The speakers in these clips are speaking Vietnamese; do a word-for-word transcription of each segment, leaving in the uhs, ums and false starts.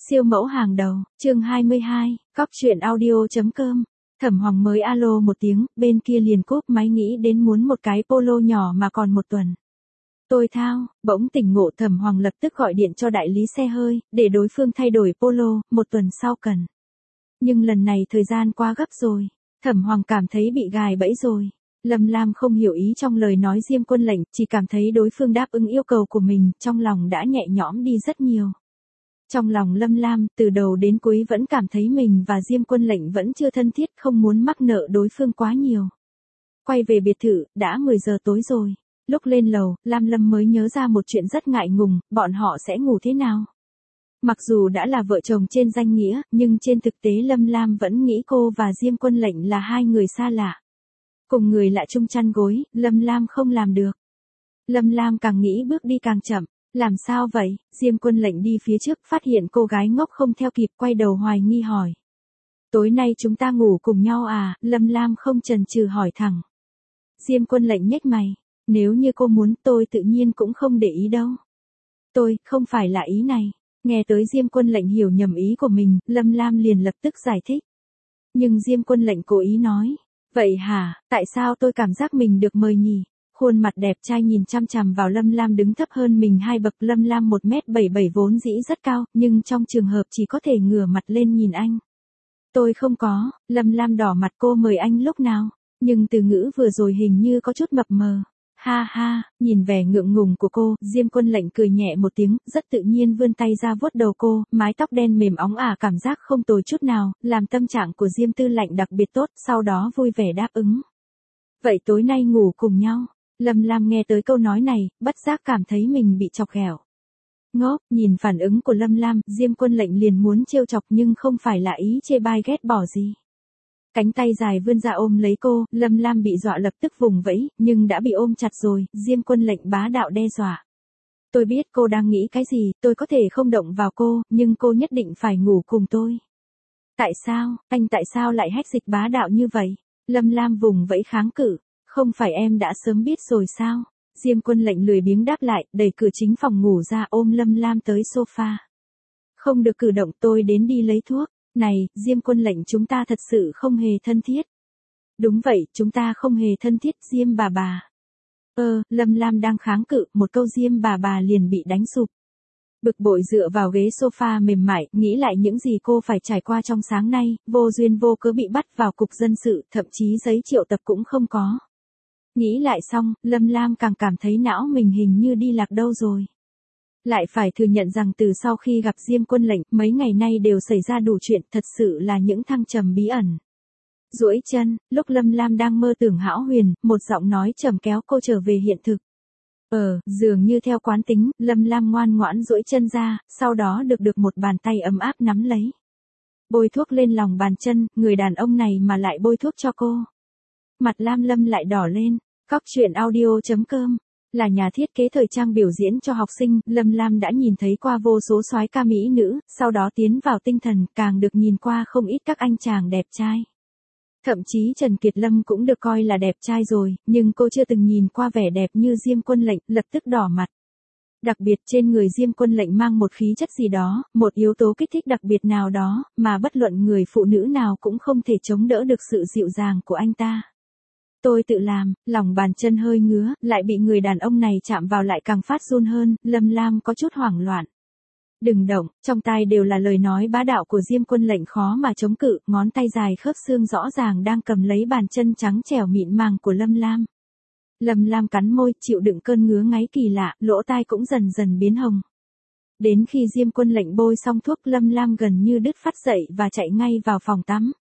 Siêu mẫu hàng đầu, chương hai mươi hai, cóc truyện audio.com. Thẩm Hoàng mới alo một tiếng, bên kia liền cúp máy nghĩ đến muốn một cái polo nhỏ mà còn một tuần. Tôi thao, bỗng tỉnh ngộ Thẩm Hoàng lập tức gọi điện cho đại lý xe hơi, để đối phương thay đổi polo, một tuần sau cần. Nhưng lần này thời gian quá gấp rồi, Thẩm Hoàng cảm thấy bị gài bẫy rồi. Lâm Lam không hiểu ý trong lời nói Diêm Quân Lệnh, chỉ cảm thấy đối phương đáp ứng yêu cầu của mình, trong lòng đã nhẹ nhõm đi rất nhiều. Trong lòng Lâm Lam, từ đầu đến cuối vẫn cảm thấy mình và Diêm Quân Lệnh vẫn chưa thân thiết, không muốn mắc nợ đối phương quá nhiều. Quay về biệt thự, đã mười giờ tối rồi. Lúc lên lầu, Lam Lâm mới nhớ ra một chuyện rất ngại ngùng, bọn họ sẽ ngủ thế nào? Mặc dù đã là vợ chồng trên danh nghĩa, nhưng trên thực tế Lâm Lam vẫn nghĩ cô và Diêm Quân Lệnh là hai người xa lạ. Cùng người lạ chung chăn gối, Lâm Lam không làm được. Lâm Lam càng nghĩ bước đi càng chậm. Làm sao vậy? Diêm Quân Lệnh đi phía trước, phát hiện cô gái ngốc không theo kịp, quay đầu hoài nghi hỏi. Tối nay chúng ta ngủ cùng nhau à? Lâm Lam không chần chừ hỏi thẳng. Diêm Quân Lệnh nhếch mày. Nếu như cô muốn, tôi tự nhiên cũng không để ý đâu. Tôi, không phải là ý này. Nghe tới Diêm Quân Lệnh hiểu nhầm ý của mình, Lâm Lam liền lập tức giải thích. Nhưng Diêm Quân Lệnh cố ý nói. Vậy hả, tại sao tôi cảm giác mình được mời nhỉ? Khuôn mặt đẹp trai nhìn chăm chằm vào Lâm Lam đứng thấp hơn mình hai bậc. Lâm Lam một mét bảy mươi bảy vốn dĩ rất cao, nhưng trong trường hợp chỉ có thể ngửa mặt lên nhìn anh. Tôi không có, Lâm Lam đỏ mặt cô mời anh lúc nào, nhưng từ ngữ vừa rồi hình như có chút mập mờ. Ha ha, nhìn vẻ ngượng ngùng của cô, Diêm Quân Lệnh cười nhẹ một tiếng, rất tự nhiên vươn tay ra vuốt đầu cô, mái tóc đen mềm óng ả cảm giác không tồi chút nào, làm tâm trạng của Diêm Tư Lệnh đặc biệt tốt, sau đó vui vẻ đáp ứng. Vậy tối nay ngủ cùng nhau. Lâm Lam nghe tới câu nói này, bất giác cảm thấy mình bị chọc ghẹo. Ngốc, nhìn phản ứng của Lâm Lam, Diêm Quân Lệnh liền muốn trêu chọc nhưng không phải là ý chê bai ghét bỏ gì. Cánh tay dài vươn ra ôm lấy cô, Lâm Lam bị dọa lập tức vùng vẫy, nhưng đã bị ôm chặt rồi, Diêm Quân Lệnh bá đạo đe dọa. Tôi biết cô đang nghĩ cái gì, tôi có thể không động vào cô, nhưng cô nhất định phải ngủ cùng tôi. Tại sao, anh tại sao lại hách dịch bá đạo như vậy? Lâm Lam vùng vẫy kháng cự. Không phải em đã sớm biết rồi sao? Diêm Quân Lệnh lười biếng đáp lại, đẩy cửa chính phòng ngủ ra ôm Lâm Lam tới sofa. Không được cử động, tôi đến đi lấy thuốc. Này, Diêm Quân Lệnh, chúng ta thật sự không hề thân thiết. Đúng vậy, chúng ta không hề thân thiết, Diêm bà bà. Ơ, Lâm Lam đang kháng cự, một câu Diêm bà bà liền bị đánh sụp. Bực bội dựa vào ghế sofa mềm mại, nghĩ lại những gì cô phải trải qua trong sáng nay, vô duyên vô cớ bị bắt vào cục dân sự, thậm chí giấy triệu tập cũng không có. Nghĩ lại xong, Lâm Lam càng cảm thấy não mình hình như đi lạc đâu rồi. Lại phải thừa nhận rằng từ sau khi gặp Diêm Quân Lệnh, mấy ngày nay đều xảy ra đủ chuyện, thật sự là những thăng trầm bí ẩn. Duỗi chân, lúc Lâm Lam đang mơ tưởng hão huyền, một giọng nói trầm kéo cô trở về hiện thực. Ờ, dường như theo quán tính, Lâm Lam ngoan ngoãn duỗi chân ra, sau đó được được một bàn tay ấm áp nắm lấy. Bôi thuốc lên lòng bàn chân, người đàn ông này mà lại bôi thuốc cho cô. Mặt Lam Lâm lại đỏ lên. Cóc truyện audio.com là nhà thiết kế thời trang biểu diễn cho học sinh, Lâm Lam đã nhìn thấy qua vô số soái ca mỹ nữ, sau đó tiến vào tinh thần, càng được nhìn qua không ít các anh chàng đẹp trai. Thậm chí Trần Kiệt Lâm cũng được coi là đẹp trai rồi, nhưng cô chưa từng nhìn qua vẻ đẹp như Diêm Quân Lệnh, lập tức đỏ mặt. Đặc biệt trên người Diêm Quân Lệnh mang một khí chất gì đó, một yếu tố kích thích đặc biệt nào đó, mà bất luận người phụ nữ nào cũng không thể chống đỡ được sự dịu dàng của anh ta. Tôi tự làm, lòng bàn chân hơi ngứa, lại bị người đàn ông này chạm vào lại càng phát run hơn, Lâm Lam có chút hoảng loạn. Đừng động, trong tai đều là lời nói bá đạo của Diêm Quân Lệnh khó mà chống cự, ngón tay dài khớp xương rõ ràng đang cầm lấy bàn chân trắng trẻo mịn màng của Lâm Lam. Lâm Lam cắn môi, chịu đựng cơn ngứa ngáy kỳ lạ, lỗ tai cũng dần dần biến hồng. Đến khi Diêm Quân Lệnh bôi xong thuốc, Lâm Lam gần như đứt phát dậy và chạy ngay vào phòng tắm.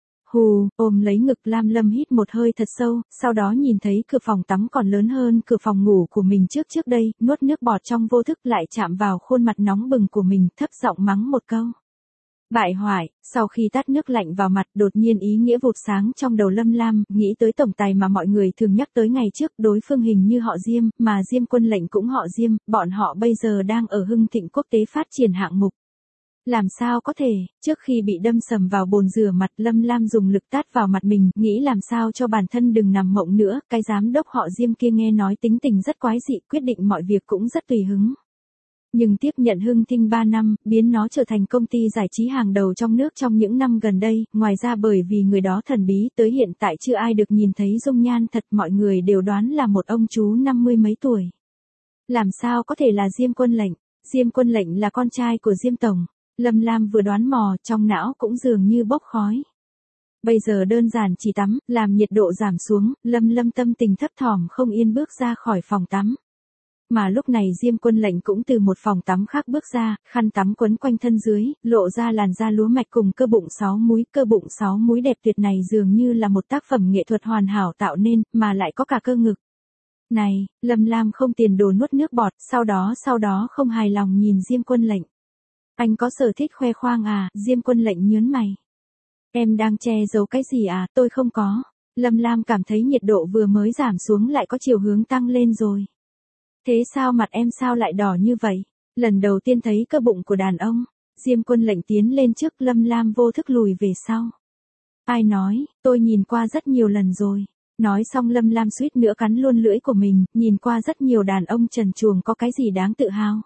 Hù, ôm lấy ngực Lam Lâm hít một hơi thật sâu, sau đó nhìn thấy cửa phòng tắm còn lớn hơn cửa phòng ngủ của mình trước trước đây, nuốt nước bọt trong vô thức lại chạm vào khuôn mặt nóng bừng của mình, thấp giọng mắng một câu. Bại hoại, sau khi tát nước lạnh vào mặt, đột nhiên ý nghĩa vụt sáng trong đầu Lâm Lam, nghĩ tới tổng tài mà mọi người thường nhắc tới ngày trước, đối phương hình như họ Diêm, mà Diêm Quân Lệnh cũng họ Diêm, bọn họ bây giờ đang ở Hưng Thịnh Quốc tế phát triển hạng mục. Làm sao có thể, trước khi bị đâm sầm vào bồn rửa mặt, Lâm Lam dùng lực tát vào mặt mình, nghĩ làm sao cho bản thân đừng nằm mộng nữa, cái giám đốc họ Diêm kia nghe nói tính tình rất quái dị, quyết định mọi việc cũng rất tùy hứng. Nhưng tiếp nhận Hưng Thinh ba năm, biến nó trở thành công ty giải trí hàng đầu trong nước trong những năm gần đây, ngoài ra bởi vì người đó thần bí tới hiện tại chưa ai được nhìn thấy dung nhan thật, mọi người đều đoán là một ông chú năm mươi mấy tuổi. Làm sao có thể là Diêm Quân Lệnh? Diêm Quân Lệnh là con trai của Diêm Tổng. Lâm Lam vừa đoán mò, trong não cũng dường như bốc khói. Bây giờ đơn giản chỉ tắm, làm nhiệt độ giảm xuống, Lâm Lâm tâm tình thấp thỏm không yên bước ra khỏi phòng tắm. Mà lúc này Diêm Quân Lệnh cũng từ một phòng tắm khác bước ra, khăn tắm quấn quanh thân dưới, lộ ra làn da lúa mạch cùng cơ bụng sáu múi, cơ bụng sáu múi đẹp tuyệt này dường như là một tác phẩm nghệ thuật hoàn hảo tạo nên, mà lại có cả cơ ngực. Này, Lâm Lam không tiền đồ nuốt nước bọt, sau đó sau đó không hài lòng nhìn Diêm Quân Lệnh. Anh có sở thích khoe khoang à? Diêm Quân Lệnh nhớn mày. Em đang che giấu cái gì à? Tôi không có. Lâm Lam cảm thấy nhiệt độ vừa mới giảm xuống lại có chiều hướng tăng lên rồi. Thế sao mặt em sao lại đỏ như vậy? Lần đầu tiên thấy cơ bụng của đàn ông. Diêm Quân Lệnh tiến lên trước, Lâm Lam vô thức lùi về sau. Ai nói, tôi nhìn qua rất nhiều lần rồi. Nói xong Lâm Lam suýt nữa cắn luôn lưỡi của mình, nhìn qua rất nhiều đàn ông trần truồng có cái gì đáng tự hào.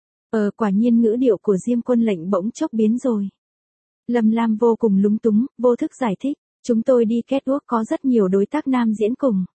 Ờ quả nhiên ngữ điệu của Diêm Quân Lệnh bỗng chốc biến rồi. Lâm Lam vô cùng lúng túng, vô thức giải thích, chúng tôi đi catwalk có rất nhiều đối tác nam diễn cùng.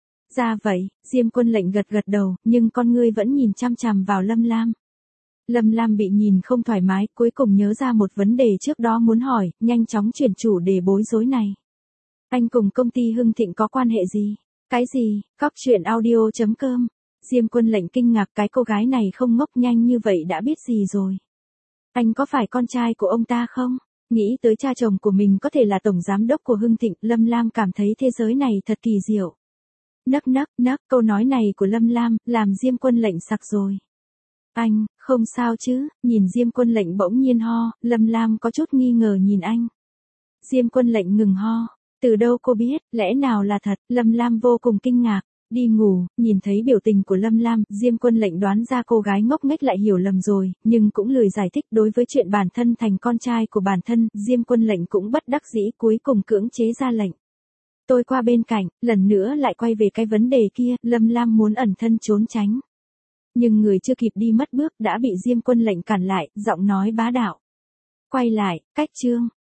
Ra vậy, Diêm Quân Lệnh gật gật đầu, nhưng con ngươi vẫn nhìn chăm chằm vào Lâm Lam. Lâm Lam bị nhìn không thoải mái, cuối cùng nhớ ra một vấn đề trước đó muốn hỏi, nhanh chóng chuyển chủ đề bối rối này. Anh cùng công ty Hưng Thịnh có quan hệ gì? Cái gì? Cóc truyện audio chấm com. Diêm Quân Lệnh kinh ngạc, cái cô gái này không ngốc nhanh như vậy đã biết gì rồi. Anh có phải con trai của ông ta không? Nghĩ tới cha chồng của mình có thể là tổng giám đốc của Hưng Thịnh, Lâm Lam cảm thấy thế giới này thật kỳ diệu. Nấc nấc nấc, câu nói này của Lâm Lam, làm Diêm Quân Lệnh sặc rồi. Anh, không sao chứ? Nhìn Diêm Quân Lệnh bỗng nhiên ho, Lâm Lam có chút nghi ngờ nhìn anh. Diêm Quân Lệnh ngừng ho. Từ đâu cô biết, lẽ nào là thật? Lâm Lam vô cùng kinh ngạc. Đi ngủ, nhìn thấy biểu tình của Lâm Lam, Diêm Quân Lệnh đoán ra cô gái ngốc nghếch lại hiểu lầm rồi, nhưng cũng lười giải thích. Đối với chuyện bản thân thành con trai của bản thân, Diêm Quân Lệnh cũng bất đắc dĩ cuối cùng cưỡng chế ra lệnh. Tôi qua bên cạnh, lần nữa lại quay về cái vấn đề kia, Lâm Lam muốn ẩn thân trốn tránh. Nhưng người chưa kịp đi mất bước đã bị Diêm Quân Lệnh cản lại, giọng nói bá đạo. Quay lại, cách chương.